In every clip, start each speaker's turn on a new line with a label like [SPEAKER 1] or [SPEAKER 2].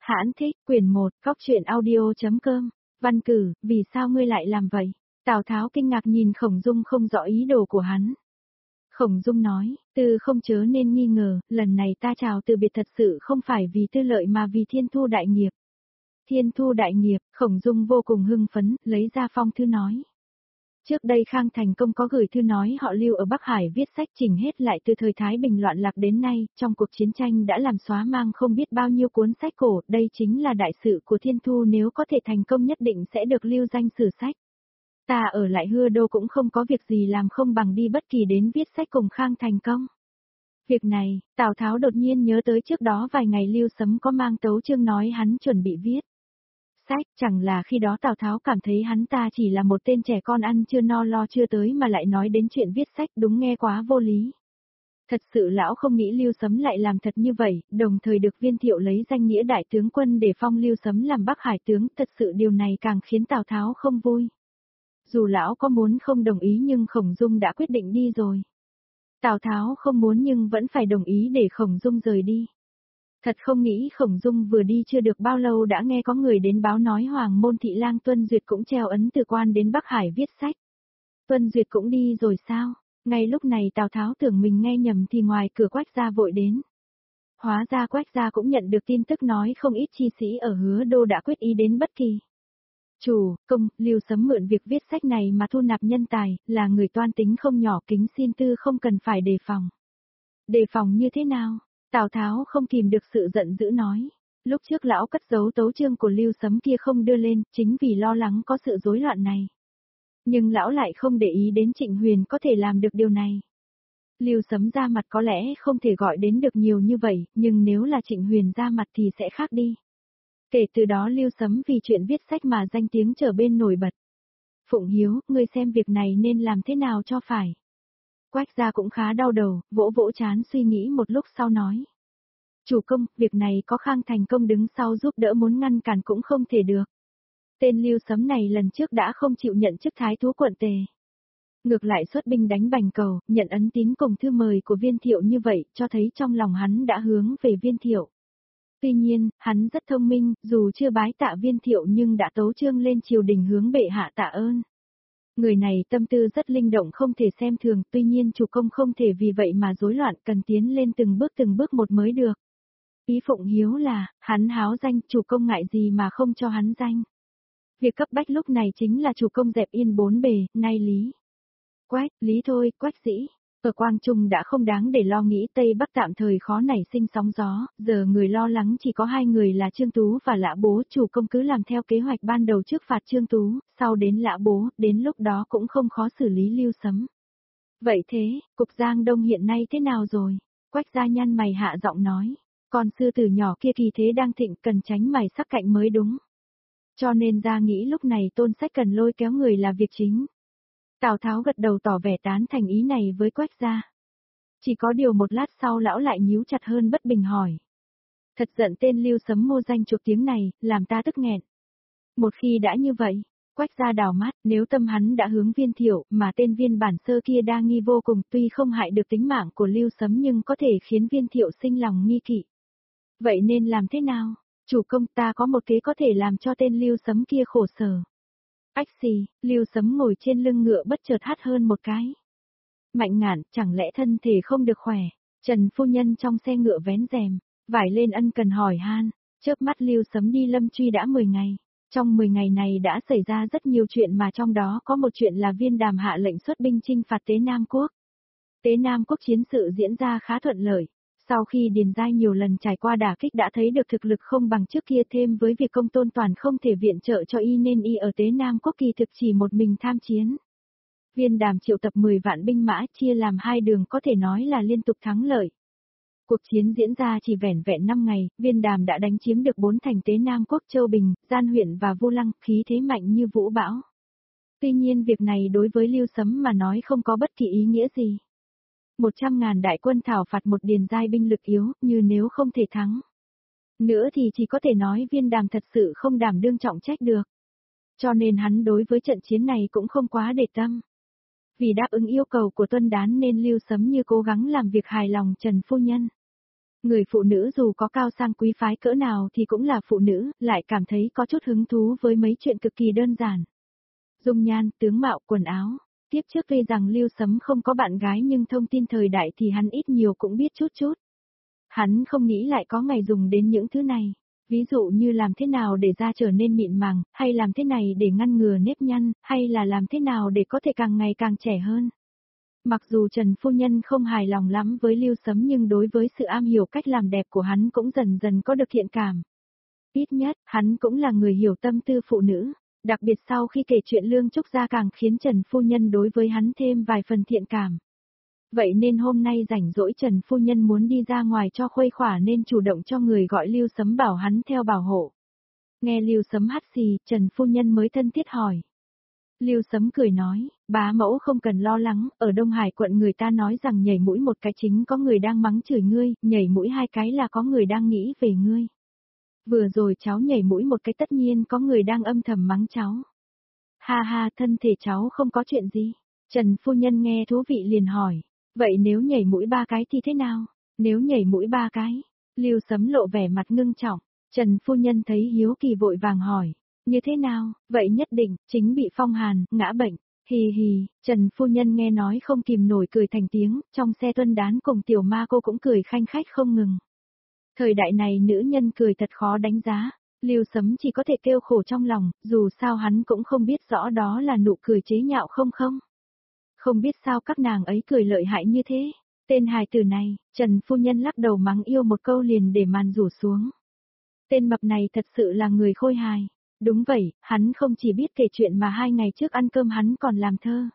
[SPEAKER 1] Hãn thích, quyển 1, Cóc truyện audio.com, văn cử, vì sao ngươi lại làm vậy? Tào Tháo kinh ngạc nhìn Khổng Dung không rõ ý đồ của hắn. Khổng Dung nói, Tư không chớ nên nghi ngờ, lần này ta chào từ biệt thật sự không phải vì tư lợi mà vì thiên thu đại nghiệp. Thiên thu đại nghiệp, Khổng Dung vô cùng hưng phấn, lấy ra phong thư nói. Trước đây Khang Thành Công có gửi thư nói họ Lưu ở Bắc Hải viết sách chỉnh hết lại từ thời Thái Bình loạn lạc đến nay, trong cuộc chiến tranh đã làm xóa mang không biết bao nhiêu cuốn sách cổ, đây chính là đại sự của Thiên Thu, nếu có thể thành công nhất định sẽ được lưu danh sử sách. Ta ở lại Hưa Đô cũng không có việc gì làm, không bằng đi bất kỳ đến viết sách cùng Khang Thành Công. Việc này, Tào Tháo đột nhiên nhớ tới trước đó vài ngày Lưu Sấm có mang tấu chương nói hắn chuẩn bị viết sách, chẳng là khi đó Tào Tháo cảm thấy hắn ta chỉ là một tên trẻ con ăn chưa no lo chưa tới mà lại nói đến chuyện viết sách, đúng nghe quá vô lý. Thật sự lão không nghĩ Lưu Sấm lại làm thật như vậy, đồng thời được Viên Thiệu lấy danh nghĩa đại tướng quân để phong Lưu Sấm làm Bắc Hải tướng, thật sự điều này càng khiến Tào Tháo không vui. Dù lão có muốn không đồng ý nhưng Khổng Dung đã quyết định đi rồi. Tào Tháo không muốn nhưng vẫn phải đồng ý để Khổng Dung rời đi. Thật không nghĩ Khổng Dung vừa đi chưa được bao lâu đã nghe có người đến báo nói Hoàng môn thị lang Tuân Duyệt cũng treo ấn từ quan đến Bắc Hải viết sách. Tuân Duyệt cũng đi rồi sao? Ngay lúc này Tào Tháo tưởng mình nghe nhầm thì ngoài cửa Quách gia vội đến. Hóa ra Quách gia cũng nhận được tin tức nói không ít chi sĩ ở Hứa Đô đã quyết ý đến bất kỳ. Chủ, công, Lưu Sấm mượn việc viết sách này mà thu nạp nhân tài, là người toan tính không nhỏ, kính xin tư không cần phải đề phòng. Đề phòng như thế nào? Tào Tháo không kìm được sự giận dữ nói. Lúc trước lão cất giấu tấu chương của Lưu Sấm kia không đưa lên, chính vì lo lắng có sự rối loạn này. Nhưng lão lại không để ý đến Trịnh Huyền có thể làm được điều này. Lưu Sấm ra mặt có lẽ không thể gọi đến được nhiều như vậy, nhưng nếu là Trịnh Huyền ra mặt thì sẽ khác đi. Kể từ đó Lưu Sấm vì chuyện viết sách mà danh tiếng trở bên nổi bật. Phụng Hiếu, ngươi xem việc này nên làm thế nào cho phải. Quách gia cũng khá đau đầu, vỗ vỗ trán suy nghĩ một lúc sau nói. Chủ công, việc này có Khang Thành Công đứng sau giúp đỡ, muốn ngăn cản cũng không thể được. Tên Lưu Sấm này lần trước đã không chịu nhận chức thái thú quận Tề. Ngược lại xuất binh đánh Bành Cầu, nhận ấn tín cùng thư mời của Viên Thiệu như vậy, cho thấy trong lòng hắn đã hướng về Viên Thiệu. Tuy nhiên, hắn rất thông minh, dù chưa bái tạ Viên Thiệu nhưng đã tấu chương lên triều đình hướng bệ hạ tạ ơn. Người này tâm tư rất linh động không thể xem thường, tuy nhiên chủ công không thể vì vậy mà rối loạn, cần tiến lên từng bước một mới được. Ý Phụng Hiếu là, hắn háo danh, chủ công ngại gì mà không cho hắn danh. Việc cấp bách lúc này chính là chủ công dẹp yên bốn bề, nay Lý. Quách, Lý thôi, Quách Dĩ. Ở Quang Trung đã không đáng để lo nghĩ, Tây Bắc tạm thời khó nảy sinh sóng gió, giờ người lo lắng chỉ có hai người là Trương Tú và Lã Bố, chủ công cứ làm theo kế hoạch ban đầu trước phạt Trương Tú, sau đến Lã Bố, đến lúc đó cũng không khó xử lý Lưu Sấm. Vậy thế, cục Giang Đông hiện nay thế nào rồi? Quách gia nhăn mày hạ giọng nói, con sư tử nhỏ kia kỳ thế đang thịnh, cần tránh mày sắc cạnh mới đúng. Cho nên gia nghĩ lúc này Tôn Sách cần lôi kéo người là việc chính. Tào Tháo gật đầu tỏ vẻ tán thành ý này với Quách gia. Chỉ có điều một lát sau lão lại nhíu chặt hơn bất bình hỏi. Thật giận tên Lưu Sấm mô danh chuộc tiếng này, làm ta tức nghẹn. Một khi đã như vậy, Quách gia đảo mắt, nếu tâm hắn đã hướng Viên Thiệu, mà tên Viên bản sơ kia đa nghi vô cùng, tuy không hại được tính mạng của Lưu Sấm nhưng có thể khiến Viên Thiệu sinh lòng nghi kỵ. Vậy nên làm thế nào? Chủ công, ta có một kế có thể làm cho tên Lưu Sấm kia khổ sở. Ách xì, Lưu Sấm ngồi trên lưng ngựa bất chợt hắt hơn một cái. Mạnh Ngạn, chẳng lẽ thân thể không được khỏe? Trần phu nhân trong xe ngựa vén rèm, vải lên ân cần hỏi han. Chớp mắt Lưu Sấm đi Lâm Truy đã 10 ngày. Trong 10 ngày này đã xảy ra rất nhiều chuyện, mà trong đó có một chuyện là Viên Đàm hạ lệnh xuất binh chinh phạt Tế Nam Quốc. Tế Nam Quốc chiến sự diễn ra khá thuận lợi. Sau khi Điền Giai nhiều lần trải qua đả kích đã thấy được thực lực không bằng trước kia, thêm với việc Công Tôn Toàn không thể viện trợ cho y nên y ở Tế Nam Quốc kỳ thực chỉ một mình tham chiến. Viên Đàm triệu tập 10 vạn binh mã chia làm hai đường, có thể nói là liên tục thắng lợi. Cuộc chiến diễn ra chỉ vẻn vẹn 5 ngày, Viên Đàm đã đánh chiếm được 4 thành Tế Nam Quốc: Châu Bình, Gian huyện và Vu Lăng, khí thế mạnh như vũ bão. Tuy nhiên việc này đối với Lưu Sấm mà nói không có bất kỳ ý nghĩa gì. 100.000 đại quân thảo phạt một Điền Giai binh lực yếu, như nếu không thể thắng nữa thì chỉ có thể nói Viên Đàm thật sự không đảm đương trọng trách được. Cho nên hắn đối với trận chiến này cũng không quá để tâm. Vì đáp ứng yêu cầu của Tuân Đán nên Lưu Sấm như cố gắng làm việc hài lòng Trần phu nhân. Người phụ nữ dù có cao sang quý phái cỡ nào thì cũng là phụ nữ, lại cảm thấy có chút hứng thú với mấy chuyện cực kỳ đơn giản. Dung nhan, tướng mạo, quần áo. Tiếp trước tuy rằng Lưu Sấm không có bạn gái nhưng thông tin thời đại thì hắn ít nhiều cũng biết chút chút. Hắn không nghĩ lại có ngày dùng đến những thứ này. Ví dụ như làm thế nào để da trở nên mịn màng, hay làm thế này để ngăn ngừa nếp nhăn, hay là làm thế nào để có thể càng ngày càng trẻ hơn. Mặc dù Trần Phu Nhân không hài lòng lắm với Lưu Sấm nhưng đối với sự am hiểu cách làm đẹp của hắn cũng dần dần có được thiện cảm. Ít nhất, hắn cũng là người hiểu tâm tư phụ nữ, đặc biệt sau khi kể chuyện Lương Trúc Gia càng khiến Trần Phu Nhân đối với hắn thêm vài phần thiện cảm. Vậy nên hôm nay rảnh rỗi Trần Phu Nhân muốn đi ra ngoài cho khuây khỏa nên chủ động cho người gọi Lưu Sấm bảo hắn theo bảo hộ. Nghe Lưu Sấm hắt xì, Trần Phu Nhân mới thân thiết hỏi. Lưu Sấm cười nói, bá mẫu không cần lo lắng, ở Đông Hải quận người ta nói rằng nhảy mũi một cái chính có người đang mắng chửi ngươi, nhảy mũi hai cái là có người đang nghĩ về ngươi. Vừa rồi cháu nhảy mũi một cái tất nhiên có người đang âm thầm mắng cháu. Ha ha, thân thể cháu không có chuyện gì. Trần Phu Nhân nghe thú vị liền hỏi, vậy nếu nhảy mũi ba cái thì thế nào? Nếu nhảy mũi ba cái, Lưu Sấm lộ vẻ mặt ngưng trọng, Trần Phu Nhân thấy hiếu kỳ vội vàng hỏi. Như thế nào, vậy nhất định, chính bị phong hàn, ngã bệnh. Hì hì, Trần Phu Nhân nghe nói không kìm nổi cười thành tiếng, trong xe Tuân Đán cùng tiểu ma cô cũng cười khanh khách không ngừng. Thời đại này nữ nhân cười thật khó đánh giá, Lưu Sấm chỉ có thể kêu khổ trong lòng, dù sao hắn cũng không biết rõ đó là nụ cười chế nhạo không. Không biết sao các nàng ấy cười lợi hại như thế. Tên hài tử này, Trần Phu Nhân lắc đầu mắng yêu một câu liền để màn rủ xuống. Tên mập này thật sự là người khôi hài. Đúng vậy, hắn không chỉ biết kể chuyện mà 2 ngày trước ăn cơm hắn còn làm thơ.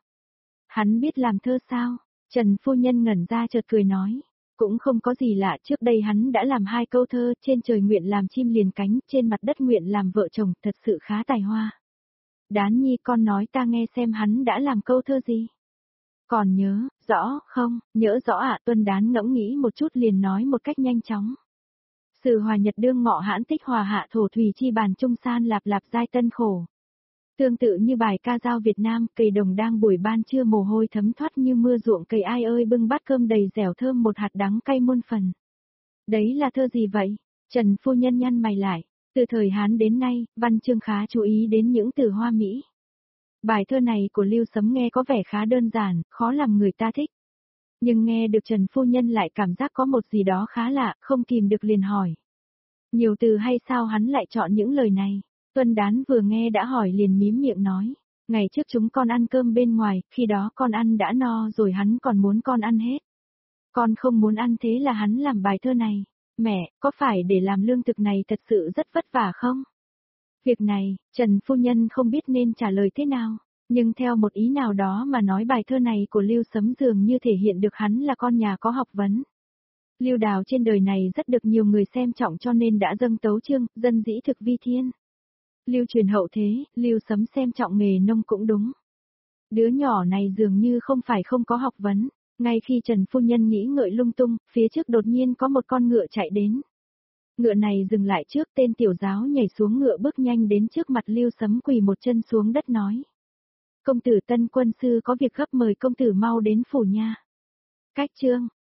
[SPEAKER 1] Hắn biết làm thơ sao? Trần Phu Nhân ngẩn ra chợt cười nói. Cũng không có gì lạ, trước đây hắn đã làm 2 câu thơ, trên trời nguyện làm chim liền cánh, trên mặt đất nguyện làm vợ chồng, thật sự khá tài hoa. Đán nhi con nói ta nghe xem hắn đã làm câu thơ gì. Còn nhớ, rõ, không, nhớ rõ ạ. Tuân Đán ngẫm nghĩ một chút liền nói một cách nhanh chóng. Sự hòa nhật đương ngọ hãn tích hòa hạ thổ thủy chi bàn trung san lạp lạp giai tân khổ. Tương tự như bài ca dao Việt Nam, cây đồng đang buổi ban trưa mồ hôi thấm thoát như mưa ruộng cây ai ơi bưng bát cơm đầy dẻo thơm một hạt đắng cay muôn phần. Đấy là thơ gì vậy? Trần Phu Nhân nhăn mày lại, từ thời Hán đến nay, văn chương khá chú ý đến những từ hoa mỹ. Bài thơ này của Lưu Sấm nghe có vẻ khá đơn giản, khó làm người ta thích. Nhưng nghe được Trần Phu Nhân lại cảm giác có một gì đó khá lạ, không kìm được liền hỏi. Nhiều từ hay sao hắn lại chọn những lời này? Tuân Đán vừa nghe đã hỏi liền mím miệng nói. Ngày trước chúng con ăn cơm bên ngoài, khi đó con ăn đã no rồi hắn còn muốn con ăn hết. Con không muốn ăn thế là hắn làm bài thơ này. Mẹ, có phải để làm lương thực này thật sự rất vất vả không? Việc này, Trần Phu Nhân không biết nên trả lời thế nào. Nhưng theo một ý nào đó mà nói bài thơ này của Lưu Sấm dường như thể hiện được hắn là con nhà có học vấn. Lưu Đào trên đời này rất được nhiều người xem trọng cho nên đã dâng tấu chương, dân dĩ thực vi thiên. Lưu truyền hậu thế, Lưu Sấm xem trọng nghề nông cũng đúng. Đứa nhỏ này dường như không phải không có học vấn. Ngay khi Trần Phu Nhân nghĩ ngợi lung tung, phía trước đột nhiên có một con ngựa chạy đến. Ngựa này dừng lại trước, tên tiểu giáo nhảy xuống ngựa bước nhanh đến trước mặt Lưu Sấm quỳ một chân xuống đất nói. Công tử Tân quân sư có việc gấp mời công tử mau đến phủ nha. Cách chương.